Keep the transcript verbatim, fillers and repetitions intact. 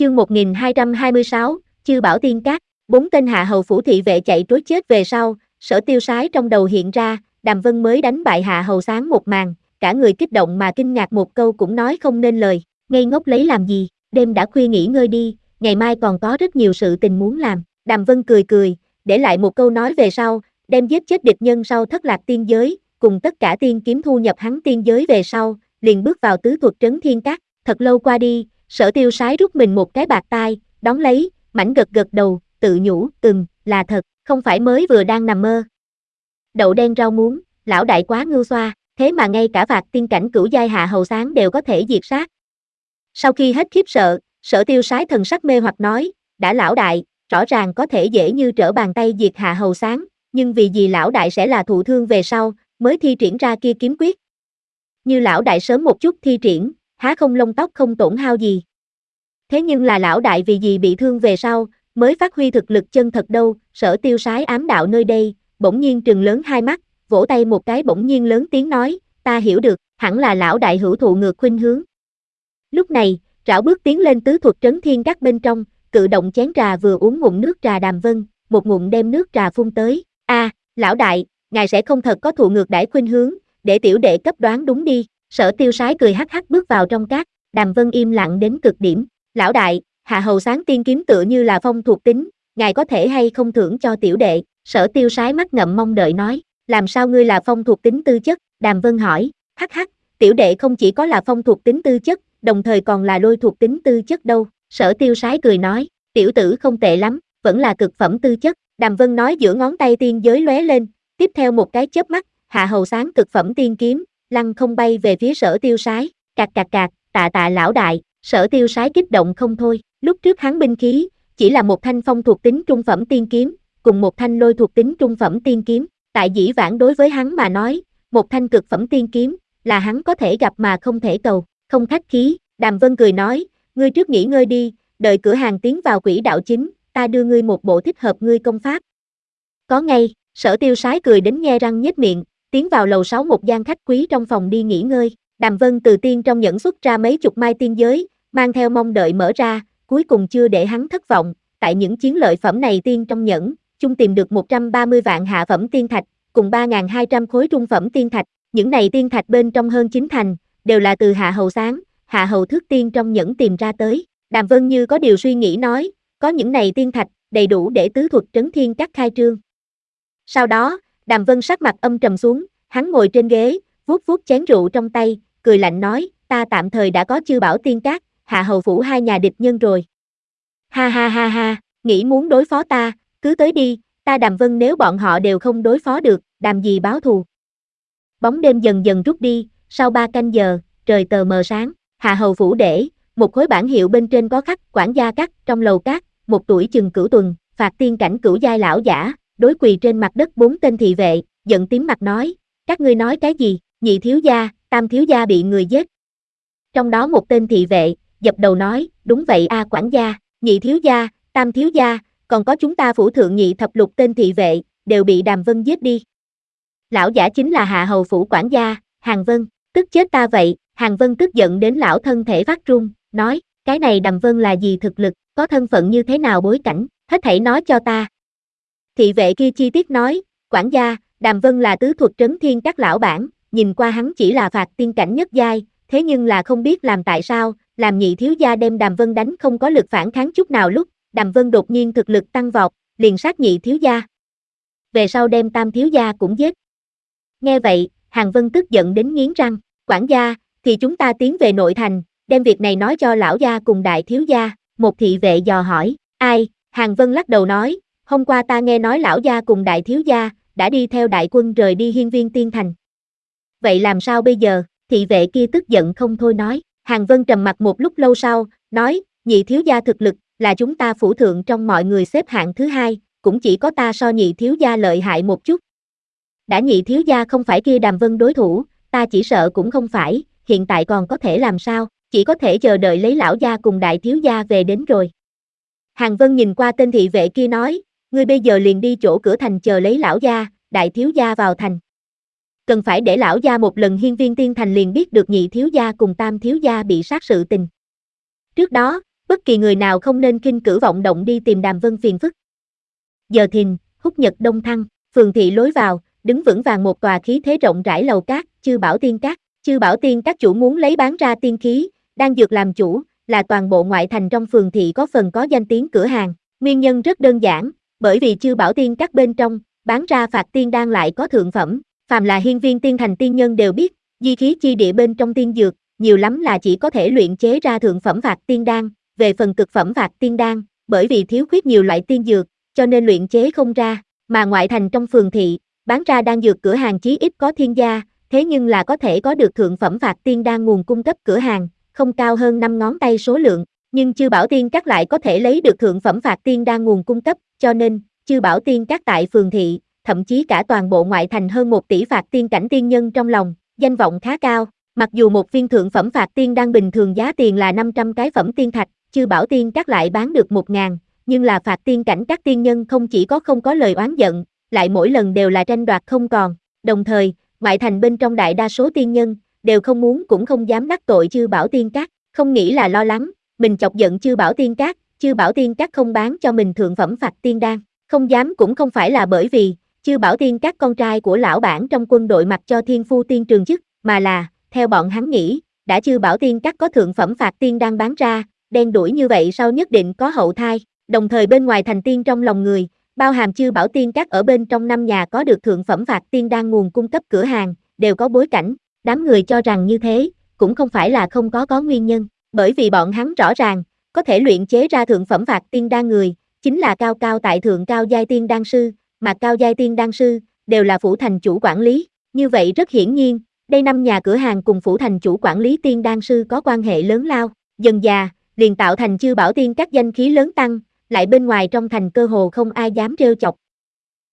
Chương một nghìn hai trăm hai mươi sáu, Chư Bảo Tiên Cát. Bốn tên hạ hầu phủ thị vệ chạy trối chết về sau, Sở Tiêu Sái trong đầu hiện ra, Đàm Vân mới đánh bại hạ hầu sáng một màn, cả người kích động mà kinh ngạc một câu cũng nói không nên lời, ngây ngốc lấy làm gì, đêm đã khuya nghỉ ngơi đi, ngày mai còn có rất nhiều sự tình muốn làm. Đàm Vân cười cười, để lại một câu nói về sau, đem giết chết địch nhân sau thất lạc tiên giới, cùng tất cả tiên kiếm thu nhập hắn tiên giới về sau, liền bước vào tứ thuật trấn thiên cát. Thật lâu qua đi, Sở Tiêu Sái rút mình một cái bạc tai, đón lấy, mảnh gật gật đầu, tự nhủ, ừm, là thật, không phải mới vừa đang nằm mơ. Đậu đen rau muống, lão đại quá ngưu xoa, thế mà ngay cả phạt tiên cảnh cửu giai hạ hầu sáng đều có thể diệt sát. Sau khi hết khiếp sợ, Sở Tiêu Sái thần sắc mê hoặc nói, đã lão đại, rõ ràng có thể dễ như trở bàn tay diệt hạ hầu sáng, nhưng vì gì lão đại sẽ là thụ thương về sau, mới thi triển ra kia kiếm quyết. Như lão đại sớm một chút thi triển, há không lông tóc không tổn hao gì. Thế nhưng là lão đại vì gì bị thương về sau, mới phát huy thực lực chân thật đâu. Sở Tiêu Sái ám đạo nơi đây, bỗng nhiên trừng lớn hai mắt, vỗ tay một cái bỗng nhiên lớn tiếng nói, ta hiểu được, hẳn là lão đại hữu thụ ngược khuynh hướng. Lúc này, rảo bước tiến lên tứ thuật trấn thiên các bên trong, cự động chén trà vừa uống ngụm nước trà Đàm Vân, một ngụm đem nước trà phun tới, a, lão đại, ngài sẽ không thật có thụ ngược đãi khuynh hướng, để tiểu đệ cấp đoán đúng đi. Sở Tiêu Sái cười hắc hắc bước vào trong cát, Đàm Vân im lặng đến cực điểm, lão đại, hạ hầu sáng tiên kiếm tựa như là phong thuộc tính, ngài có thể hay không thưởng cho tiểu đệ. Sở Tiêu Sái mắt ngậm mong đợi nói, làm sao ngươi là phong thuộc tính tư chất? Đàm Vân hỏi, hắc hắc, tiểu đệ không chỉ có là phong thuộc tính tư chất, đồng thời còn là lôi thuộc tính tư chất đâu. Sở Tiêu Sái cười nói, tiểu tử không tệ lắm, vẫn là cực phẩm tư chất. Đàm Vân nói giữa ngón tay tiên giới lóe lên, tiếp theo một cái chớp mắt, hạ hầu sáng cực phẩm tiên kiếm, lăng không bay về phía Sở Tiêu Sái, cạc cạc cạc, tạ tạ lão đại. Sở Tiêu Sái kích động không thôi, lúc trước hắn binh khí, chỉ là một thanh phong thuộc tính trung phẩm tiên kiếm, cùng một thanh lôi thuộc tính trung phẩm tiên kiếm, tại dĩ vãng đối với hắn mà nói, một thanh cực phẩm tiên kiếm, là hắn có thể gặp mà không thể cầu, không khách khí. Đàm Vân cười nói, ngươi trước nghỉ ngơi đi, đợi cửa hàng tiến vào quỹ đạo chính, ta đưa ngươi một bộ thích hợp ngươi công pháp. Có ngay, Sở Tiêu Sái cười đến nhe răng nhếch miệng, tiến vào lầu sáu một gian khách quý trong phòng đi nghỉ ngơi. Đàm Vân từ tiên trong nhẫn xuất ra mấy chục mai tiên giới, mang theo mong đợi mở ra, cuối cùng chưa để hắn thất vọng, tại những chiến lợi phẩm này tiên trong nhẫn, chung tìm được một trăm ba mươi vạn hạ phẩm tiên thạch, cùng ba nghìn hai trăm khối trung phẩm tiên thạch, những này tiên thạch bên trong hơn chín thành, đều là từ hạ hầu sáng, hạ hầu thước tiên trong nhẫn tìm ra tới. Đàm Vân như có điều suy nghĩ nói, có những này tiên thạch, đầy đủ để tứ thuật trấn thiên các khai trương. Sau đó, Đàm Vân sắc mặt âm trầm xuống, hắn ngồi trên ghế, vuốt vuốt chén rượu trong tay, cười lạnh nói, ta tạm thời đã có Chư Bảo Tiên Cát, hạ hầu phủ hai nhà địch nhân rồi. Ha ha ha ha, nghĩ muốn đối phó ta, cứ tới đi, ta Đàm Vân nếu bọn họ đều không đối phó được, đàm gì báo thù. Bóng đêm dần dần rút đi, sau ba canh giờ, trời tờ mờ sáng, hạ hầu phủ để, một khối bản hiệu bên trên có khắc quản gia cát, trong lầu cát, một tuổi chừng cửu tuần, phạt tiên cảnh cửu giai lão giả, đối quỳ trên mặt đất bốn tên thị vệ, giận tím mặt nói, các ngươi nói cái gì, nhị thiếu gia, tam thiếu gia bị người giết. Trong đó một tên thị vệ, dập đầu nói, đúng vậy a quản gia, nhị thiếu gia, tam thiếu gia, còn có chúng ta phủ thượng nhị thập lục tên thị vệ, đều bị Đàm Vân giết đi. Lão giả chính là hạ hầu phủ quản gia, Hàn Vân, tức chết ta vậy. Hàn Vân tức giận đến lão thân thể phát run, nói, cái này Đàm Vân là gì thực lực, có thân phận như thế nào bối cảnh, hết thảy nói cho ta. Thị vệ kia chi tiết nói, quản gia, Đàm Vân là tứ thuật trấn thiên các lão bản, nhìn qua hắn chỉ là phạt tiên cảnh nhất giai, thế nhưng là không biết làm tại sao, làm nhị thiếu gia đem Đàm Vân đánh không có lực phản kháng chút nào lúc, Đàm Vân đột nhiên thực lực tăng vọt, liền sát nhị thiếu gia. Về sau đem tam thiếu gia cũng giết. Nghe vậy, Hàn Vân tức giận đến nghiến răng, quản gia, thì chúng ta tiến về nội thành, đem việc này nói cho lão gia cùng đại thiếu gia. Một thị vệ dò hỏi, ai? Hàn Vân lắc đầu nói, hôm qua ta nghe nói lão gia cùng đại thiếu gia đã đi theo đại quân rời đi Hiên Viên Tiên Thành. Vậy làm sao bây giờ? Thị vệ kia tức giận không thôi nói. Hàn Vân trầm mặt một lúc lâu sau, nói, nhị thiếu gia thực lực là chúng ta phủ thượng trong mọi người xếp hạng thứ hai, cũng chỉ có ta so nhị thiếu gia lợi hại một chút. Đã nhị thiếu gia không phải kia Đàm Vân đối thủ, ta chỉ sợ cũng không phải, hiện tại còn có thể làm sao, chỉ có thể chờ đợi lấy lão gia cùng đại thiếu gia về đến rồi. Hàn Vân nhìn qua tên thị vệ kia nói, ngươi bây giờ liền đi chỗ cửa thành chờ lấy lão gia, đại thiếu gia vào thành. Cần phải để lão gia một lần Hiên Viên Tiên Thành liền biết được nhị thiếu gia cùng tam thiếu gia bị sát sự tình. Trước đó, Bất kỳ người nào không nên khinh cử vọng động đi tìm Đàm Vân phiền phức. Giờ thìn, húc nhật đông thăng, phường thị lối vào, đứng vững vàng một tòa khí thế rộng rãi lầu cát, Chư Bảo Tiên Các. Chư Bảo Tiên Các chủ muốn lấy bán ra tiên khí, đan dược làm chủ, là toàn bộ ngoại thành trong phường thị có phần có danh tiếng cửa hàng. Nguyên nhân rất đơn giản, bởi vì Chư Bảo Tiên Các bên trong, bán ra phạt tiên đan lại có thượng phẩm, phàm là hiên viên tiên thành tiên nhân đều biết, di khí chi địa bên trong tiên dược, nhiều lắm là chỉ có thể luyện chế ra thượng phẩm phạt tiên đan, về phần cực phẩm phạt tiên đan, bởi vì thiếu khuyết nhiều loại tiên dược, cho nên luyện chế không ra, mà ngoại thành trong phường thị, bán ra đan dược cửa hàng chí ít có thiên gia, thế nhưng là có thể có được thượng phẩm phạt tiên đan nguồn cung cấp cửa hàng, không cao hơn năm ngón tay số lượng, nhưng Chư Bảo Tiên Các lại có thể lấy được thượng phẩm phạt tiên đan nguồn cung cấp, cho nên, Chư Bảo Tiên Các tại phường thị, thậm chí cả toàn bộ ngoại thành hơn một tỷ phạt tiên cảnh tiên nhân trong lòng, danh vọng khá cao, mặc dù một viên thượng phẩm phạt tiên đan bình thường giá tiền là năm trăm cái phẩm tiên thạch, Chư Bảo Tiên Các lại bán được một ngàn, nhưng là phạt tiên cảnh các tiên nhân không chỉ có không có lời oán giận, lại mỗi lần đều là tranh đoạt không còn, đồng thời, ngoại thành bên trong đại đa số tiên nhân, đều không muốn cũng không dám đắc tội Chư Bảo Tiên Các, không nghĩ là lo lắng, mình chọc giận Chư Bảo Tiên Các, Chư Bảo Tiên Các không bán cho mình thượng phẩm phạt tiên đan, không dám cũng không phải là bởi vì, Chư Bảo Tiên Các con trai của lão bản trong quân đội mặc cho thiên phu tiên trường chức, mà là, theo bọn hắn nghĩ, đã Chư Bảo Tiên Các có thượng phẩm phạt tiên đan bán ra, đen đuổi như vậy sau nhất định có hậu thai, đồng thời bên ngoài thành tiên trong lòng người, bao hàm Chư Bảo Tiên Các ở bên trong năm nhà có được thượng phẩm phạt tiên đan nguồn cung cấp cửa hàng, đều có bối cảnh, đám người cho rằng như thế, cũng không phải là không có có nguyên nhân, bởi vì bọn hắn rõ ràng, có thể luyện chế ra thượng phẩm phạt tiên đan người, chính là cao cao tại thượng cao giai tiên đan sư, mà cao giai tiên đan sư, đều là phủ thành chủ quản lý, như vậy rất hiển nhiên, đây năm nhà cửa hàng cùng phủ thành chủ quản lý tiên đan sư có quan hệ lớn lao, dần già, liền tạo thành Chư Bảo Tiên Các danh khí lớn tăng, lại bên ngoài trong thành cơ hồ không ai dám trêu chọc,